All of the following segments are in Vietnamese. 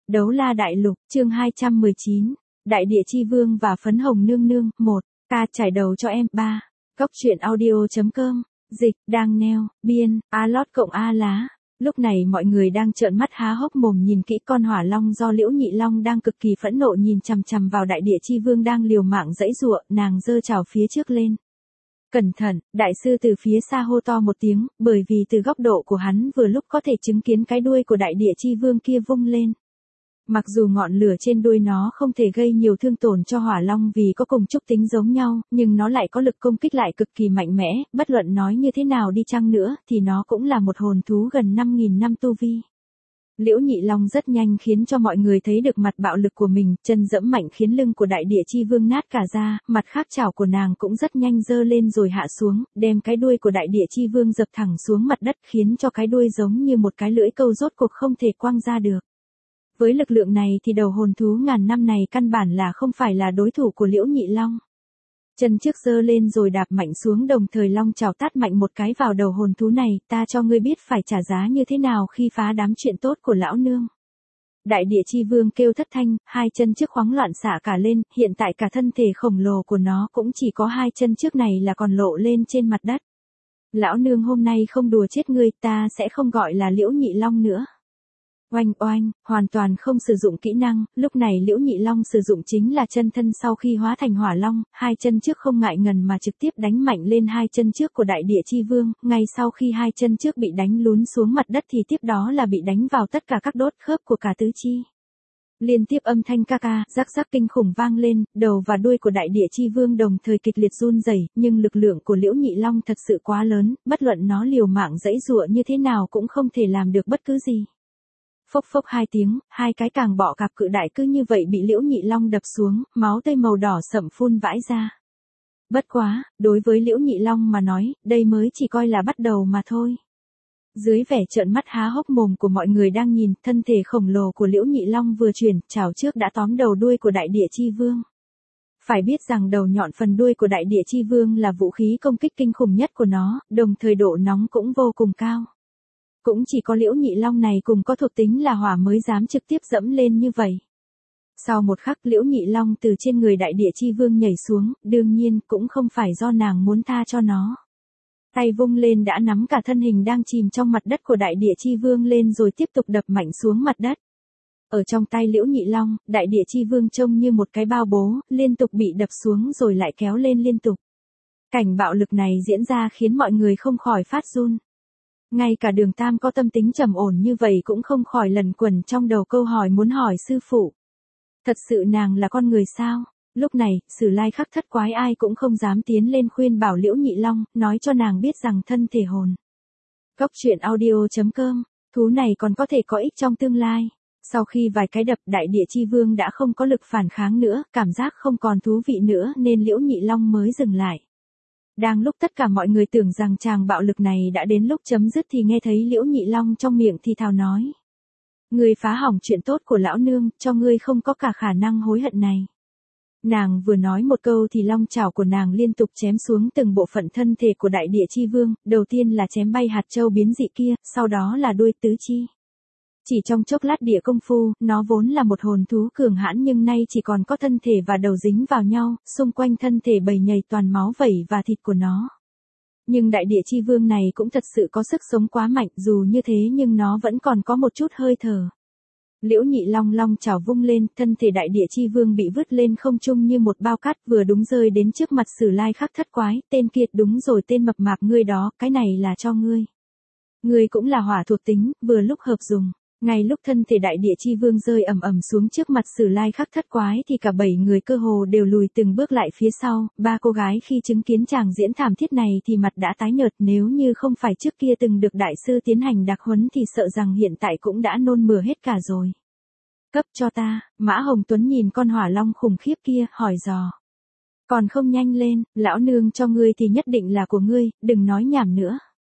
Đấu La Đại Lục, chương 219, Đại Địa Chi Vương và Phấn Hồng Nương Nương, 1, ca trải đầu cho em, 3, Cóc truyện audio.com, dịch, đang neo, biên, A Lót cộng A Lá. Lúc này mọi người đang trợn mắt há hốc mồm nhìn kỹ con hỏa long do Liễu Nhị Long đang cực kỳ phẫn nộ nhìn chằm chằm vào Đại Địa Chi Vương đang liều mạng giãy giụa, nàng giơ chảo phía trước lên. Cẩn thận, đại sư từ phía xa hô to một tiếng, bởi vì từ góc độ của hắn vừa lúc có thể chứng kiến cái đuôi của Đại Địa Chi Vương kia vung lên. Mặc dù ngọn lửa trên đuôi nó không thể gây nhiều thương tổn cho hỏa long vì có cùng chúc tính giống nhau, nhưng nó lại có lực công kích lại cực kỳ mạnh mẽ, bất luận nói như thế nào đi chăng nữa thì nó cũng là một hồn thú gần 5.000 năm tu vi. Liễu Nhị Long rất nhanh khiến cho mọi người thấy được mặt bạo lực của mình, chân dẫm mạnh khiến lưng của Đại Địa Chi Vương nát cả ra, mặt khác chảo của nàng cũng rất nhanh giơ lên rồi hạ xuống, đem cái đuôi của Đại Địa Chi Vương dập thẳng xuống mặt đất khiến cho cái đuôi giống như một cái lưỡi câu rốt cuộc không thể quăng ra được. Với lực lượng này thì đầu hồn thú ngàn năm này căn bản là không phải là đối thủ của Liễu Nhị Long. Chân trước giơ lên rồi đạp mạnh xuống đồng thời long chảo tát mạnh một cái vào đầu hồn thú này, ta cho ngươi biết phải trả giá như thế nào khi phá đám chuyện tốt của lão nương. Đại Địa Chi Vương kêu thất thanh, hai chân trước khoáng loạn xạ cả lên, hiện tại cả thân thể khổng lồ của nó cũng chỉ có hai chân trước này là còn lộ lên trên mặt đất. Lão nương hôm nay không đùa chết ngươi, ta sẽ không gọi là Liễu Nhị Long nữa. Oanh oanh, hoàn toàn không sử dụng kỹ năng, lúc này Liễu Nhị Long sử dụng chính là chân thân sau khi hóa thành hỏa long, hai chân trước không ngại ngần mà trực tiếp đánh mạnh lên hai chân trước của Đại Địa Chi Vương, ngay sau khi hai chân trước bị đánh lún xuống mặt đất thì tiếp đó là bị đánh vào tất cả các đốt khớp của cả tứ chi. Liên tiếp âm thanh ca ca, rắc rắc kinh khủng vang lên, đầu và đuôi của Đại Địa Chi Vương đồng thời kịch liệt run rẩy, nhưng lực lượng của Liễu Nhị Long thật sự quá lớn, bất luận nó liều mạng giãy giụa như thế nào cũng không thể làm được bất cứ gì. Phốc phốc hai tiếng, hai cái càng bọ cạp cự đại cứ như vậy bị Liễu Nhị Long đập xuống, máu tươi màu đỏ sậm phun vãi ra. Bất quá, đối với Liễu Nhị Long mà nói, đây mới chỉ coi là bắt đầu mà thôi. Dưới vẻ trợn mắt há hốc mồm của mọi người đang nhìn, thân thể khổng lồ của Liễu Nhị Long vừa chuyển, chảo trước đã tóm đầu đuôi của Đại Địa Chi Vương. Phải biết rằng đầu nhọn phần đuôi của Đại Địa Chi Vương là vũ khí công kích kinh khủng nhất của nó, đồng thời độ nóng cũng vô cùng cao. Cũng chỉ có Liễu Nhị Long này cùng có thuộc tính là hỏa mới dám trực tiếp dẫm lên như vậy. Sau một khắc Liễu Nhị Long từ trên người Đại Địa Chi Vương nhảy xuống, đương nhiên cũng không phải do nàng muốn tha cho nó. Tay vung lên đã nắm cả thân hình đang chìm trong mặt đất của Đại Địa Chi Vương lên rồi tiếp tục đập mạnh xuống mặt đất. Ở trong tay Liễu Nhị Long, Đại Địa Chi Vương trông như một cái bao bố, liên tục bị đập xuống rồi lại kéo lên liên tục. Cảnh bạo lực này diễn ra khiến mọi người không khỏi phát run. Ngay cả Đường Tam có tâm tính trầm ổn như vậy cũng không khỏi lẩn quẩn trong đầu câu hỏi muốn hỏi sư phụ. Thật sự nàng là con người sao? Lúc này, Sử Lai Khắc thất quái ai cũng không dám tiến lên khuyên bảo Liễu Nhị Long, nói cho nàng biết rằng thân thể hồn. Cóc truyện audio.com, thú này còn có thể có ích trong tương lai. Sau khi vài cái đập Đại Địa Chi Vương đã không có lực phản kháng nữa, cảm giác không còn thú vị nữa nên Liễu Nhị Long mới dừng lại. Đang lúc tất cả mọi người tưởng rằng tràng bạo lực này đã đến lúc chấm dứt thì nghe thấy Liễu Nhị Long trong miệng thì thào nói. Ngươi phá hỏng chuyện tốt của lão nương, cho ngươi không có cả khả năng hối hận này. Nàng vừa nói một câu thì long chảo của nàng liên tục chém xuống từng bộ phận thân thể của Đại Địa Chi Vương, đầu tiên là chém bay hạt châu biến dị kia, sau đó là đuôi tứ chi. Chỉ trong chốc lát địa công phu, nó vốn là một hồn thú cường hãn nhưng nay chỉ còn có thân thể và đầu dính vào nhau, xung quanh thân thể bầy nhầy toàn máu vẩy và thịt của nó. Nhưng Đại Địa Chi Vương này cũng thật sự có sức sống quá mạnh, dù như thế nhưng nó vẫn còn có một chút hơi thở. Liễu Nhị Long long chảo vung lên, thân thể Đại Địa Chi Vương bị vứt lên không trung như một bao cát vừa đúng rơi đến trước mặt Sử Lai Khắc thất quái, tên kiệt đúng rồi tên mập mạp ngươi đó, cái này là cho ngươi. Ngươi cũng là hỏa thuộc tính, vừa lúc hợp dùng. Ngay lúc thân thể Đại Địa Chi Vương rơi ầm ầm xuống trước mặt Sử Lai Khắc thất quái thì cả 7 người cơ hồ đều lùi từng bước lại phía sau, ba cô gái khi chứng kiến tràng diễn thảm thiết này thì mặt đã tái nhợt, nếu như không phải trước kia từng được đại sư tiến hành đặc huấn thì sợ rằng hiện tại cũng đã nôn mửa hết cả rồi. Cấp cho ta, Mã Hồng Tuấn nhìn con hỏa long khủng khiếp kia, hỏi dò. Còn không nhanh lên, lão nương cho ngươi thì nhất định là của ngươi, đừng nói nhảm nữa.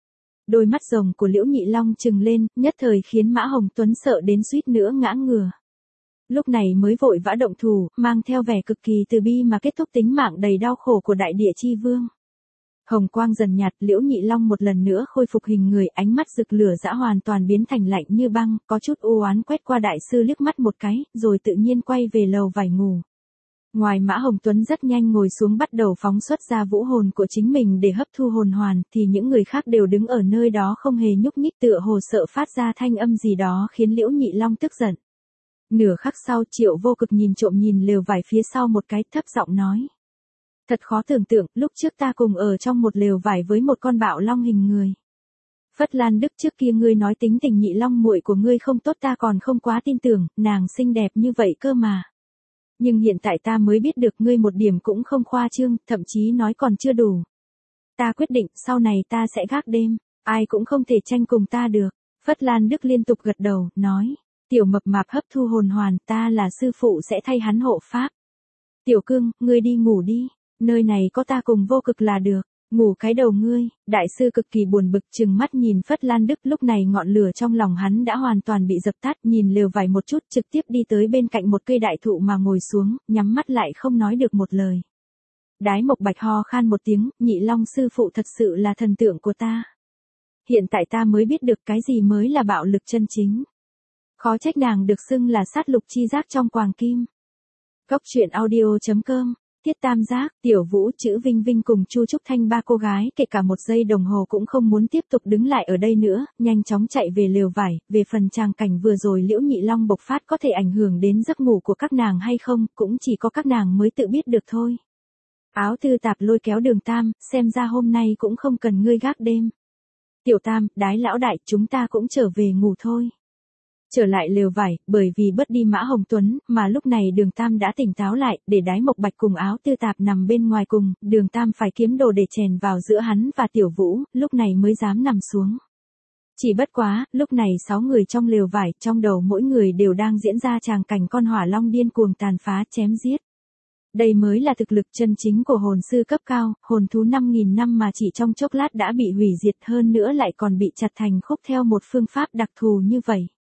Đôi mắt rồng của Liễu Nhị Long trừng lên, nhất thời khiến Mã Hồng Tuấn sợ đến suýt nữa ngã ngửa. Lúc này mới vội vã động thủ, mang theo vẻ cực kỳ từ bi mà kết thúc tính mạng đầy đau khổ của Đại Địa Chi Vương. Hồng quang dần nhạt, Liễu Nhị Long một lần nữa khôi phục hình người, ánh mắt rực lửa dã hoàn toàn biến thành lạnh như băng, có chút u oán quét qua đại sư liếc mắt một cái, rồi tự nhiên quay về lầu vải ngủ. Ngoài Mã Hồng Tuấn rất nhanh ngồi xuống bắt đầu phóng xuất ra vũ hồn của chính mình để hấp thu hồn hoàn, thì những người khác đều đứng ở nơi đó không hề nhúc nhích, tựa hồ sợ phát ra thanh âm gì đó khiến Liễu Nhị Long tức giận. Nửa khắc sau, Triệu Vô Cực nhìn trộm nhìn lều vải phía sau một cái, thấp giọng nói. Thật khó tưởng tượng, lúc trước ta cùng ở trong một lều vải với một con bạo long hình người. Phất Lan Đức, trước kia ngươi nói tính tình Nhị Long muội của ngươi không tốt, ta còn không quá tin tưởng, nàng xinh đẹp như vậy cơ mà. Nhưng hiện tại ta mới biết được ngươi một điểm cũng không khoa trương, thậm chí nói còn chưa đủ. Ta quyết định, sau này ta sẽ gác đêm, ai cũng không thể tranh cùng ta được. Phất Lan Đức liên tục gật đầu, nói. Tiểu Mập Mạp hấp thu hồn hoàn, ta là sư phụ sẽ thay hắn hộ pháp. Tiểu Cương, ngươi đi ngủ đi, nơi này có ta cùng Vô Cực là được. Ngủ cái đầu ngươi. Đại sư cực kỳ buồn bực trừng mắt nhìn Phất Lan Đức, lúc này ngọn lửa trong lòng hắn đã hoàn toàn bị dập tắt, nhìn lều vải một chút trực tiếp đi tới bên cạnh một cây đại thụ mà ngồi xuống, nhắm mắt lại không nói được một lời. Đái Mộc Bạch ho khan một tiếng, Nhị Long sư phụ thật sự là thần tượng của ta. Hiện tại ta mới biết được cái gì mới là bạo lực chân chính. Khó trách nàng được xưng là sát lục chi giác trong quàng kim. Cốc truyện audio.com Tiết Tam Giác, Tiểu Vũ, Chữ Vinh Vinh cùng Chu Trúc Thanh ba cô gái kể cả một giây đồng hồ cũng không muốn tiếp tục đứng lại ở đây nữa, nhanh chóng chạy về lều vải. Về phần tràng cảnh vừa rồi Liễu Nhị Long bộc phát có thể ảnh hưởng đến giấc ngủ của các nàng hay không, cũng chỉ có các nàng mới tự biết được thôi. Áo Tư Tạp lôi kéo Đường Tam, xem ra hôm nay cũng không cần ngươi gác đêm. Tiểu Tam, Đái lão đại, chúng ta cũng trở về ngủ thôi. Trở lại lều vải, bởi vì bớt đi Mã Hồng Tuấn, mà lúc này Đường Tam đã tỉnh táo lại, để Đái Mộc Bạch cùng Áo Tư Tạp nằm bên ngoài cùng, Đường Tam phải kiếm đồ để chèn vào giữa hắn và Tiểu Vũ, lúc này mới dám nằm xuống. Chỉ bất quá, lúc này 6 người trong lều vải, trong đầu mỗi người đều đang diễn ra tràng cảnh con hỏa long điên cuồng tàn phá chém giết. Đây mới là thực lực chân chính của hồn sư cấp cao, hồn thú 5.000 năm mà chỉ trong chốc lát đã bị hủy diệt, hơn nữa lại còn bị chặt thành khúc theo một phương pháp đặc thù như vậy.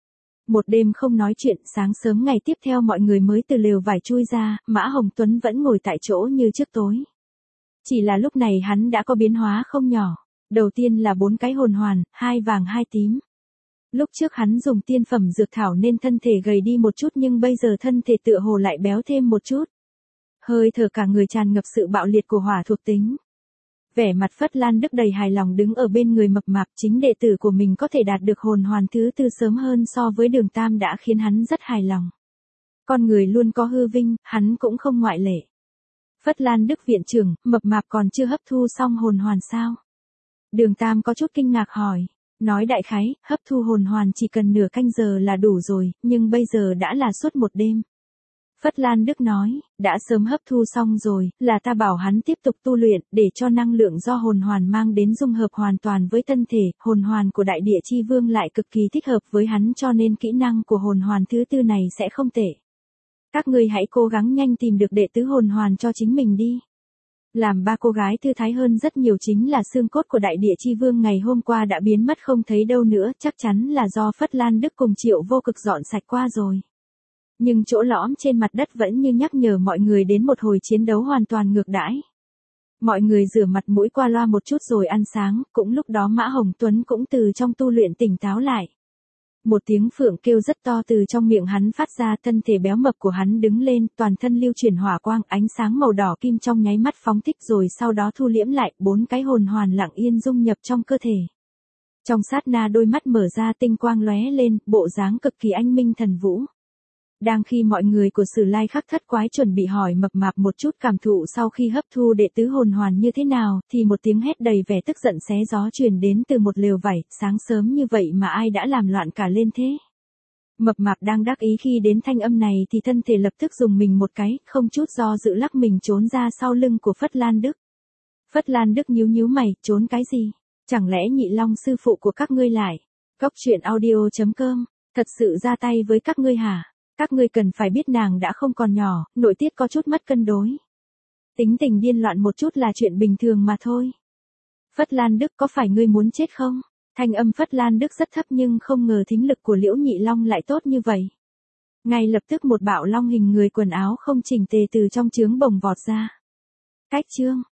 Một đêm không nói chuyện, sáng sớm ngày tiếp theo mọi người mới từ lều vải chui ra, Mã Hồng Tuấn vẫn ngồi tại chỗ như trước tối. Chỉ là lúc này hắn đã có biến hóa không nhỏ. Đầu tiên là 4 cái hồn hoàn, 2 vàng 2 tím. Lúc trước hắn dùng tiên phẩm dược thảo nên thân thể gầy đi một chút, nhưng bây giờ thân thể tựa hồ lại béo thêm một chút. Hơi thở cả người tràn ngập sự bạo liệt của hỏa thuộc tính. Vẻ mặt Phất Lan Đức đầy hài lòng đứng ở bên người Mập Mạp, chính đệ tử của mình có thể đạt được hồn hoàn thứ 4 sớm hơn so với Đường Tam đã khiến hắn rất hài lòng. Con người luôn có hư vinh, hắn cũng không ngoại lệ. Phất Lan Đức viện trưởng, Mập Mạp còn chưa hấp thu xong hồn hoàn sao? Đường Tam có chút kinh ngạc hỏi. Nói đại khái, hấp thu hồn hoàn chỉ cần nửa canh giờ là đủ rồi, nhưng bây giờ đã là suốt một đêm. Phất Lan Đức nói, đã sớm hấp thu xong rồi, là ta bảo hắn tiếp tục tu luyện, để cho năng lượng do hồn hoàn mang đến dung hợp hoàn toàn với thân thể, hồn hoàn của đại địa chi vương lại cực kỳ thích hợp với hắn, cho nên kỹ năng của hồn hoàn thứ 4 này sẽ không tệ. Các ngươi hãy cố gắng nhanh tìm được đệ tứ hồn hoàn cho chính mình đi. Làm ba cô gái thư thái hơn rất nhiều chính là xương cốt của đại địa chi vương ngày hôm qua đã biến mất không thấy đâu nữa, chắc chắn là do Phất Lan Đức cùng Triệu Vô Cực dọn sạch qua rồi. Nhưng chỗ lõm trên mặt đất vẫn như nhắc nhở mọi người đến một hồi chiến đấu hoàn toàn ngược đãi. Mọi người rửa mặt mũi qua loa một chút rồi ăn sáng, cũng lúc đó Mã Hồng Tuấn cũng từ trong tu luyện tỉnh táo lại. Một tiếng phượng kêu rất to từ trong miệng hắn phát ra, thân thể béo mập của hắn đứng lên, toàn thân lưu chuyển hỏa quang, ánh sáng màu đỏ kim trong nháy mắt phóng thích rồi sau đó thu liễm lại, 4 cái hồn hoàn lặng yên dung nhập trong cơ thể. Trong sát na đôi mắt mở ra tinh quang lóe lên, bộ dáng cực kỳ anh minh thần vũ. Đang khi mọi người của Sử Lai Khắc Thất Quái chuẩn bị hỏi Mập Mạp một chút cảm thụ sau khi hấp thu đệ tứ hồn hoàn như thế nào, thì một tiếng hét đầy vẻ tức giận xé gió truyền đến từ một lều vải, sáng sớm như vậy mà ai đã làm loạn cả lên thế. Mập Mạp đang đắc ý khi đến thanh âm này thì thân thể lập tức dùng mình một cái, không chút do dự lắc mình trốn ra sau lưng của Phất Lan Đức. Phất Lan Đức nhíu nhíu mày, trốn cái gì? Chẳng lẽ Nhị Long sư phụ của các ngươi lại? Cốc truyện audio.com, thật sự ra tay với các ngươi hả? Các ngươi cần phải biết nàng đã không còn nhỏ, nội tiết có chút mất cân đối. Tính tình điên loạn một chút là chuyện bình thường mà thôi. Phất Lan Đức, có phải ngươi muốn chết không? Thanh âm Phất Lan Đức rất thấp nhưng không ngờ thính lực của Liễu Nhị Long lại tốt như vậy. Ngay lập tức một bạo long hình người quần áo không chỉnh tề từ trong trướng bồng vọt ra. Cách chương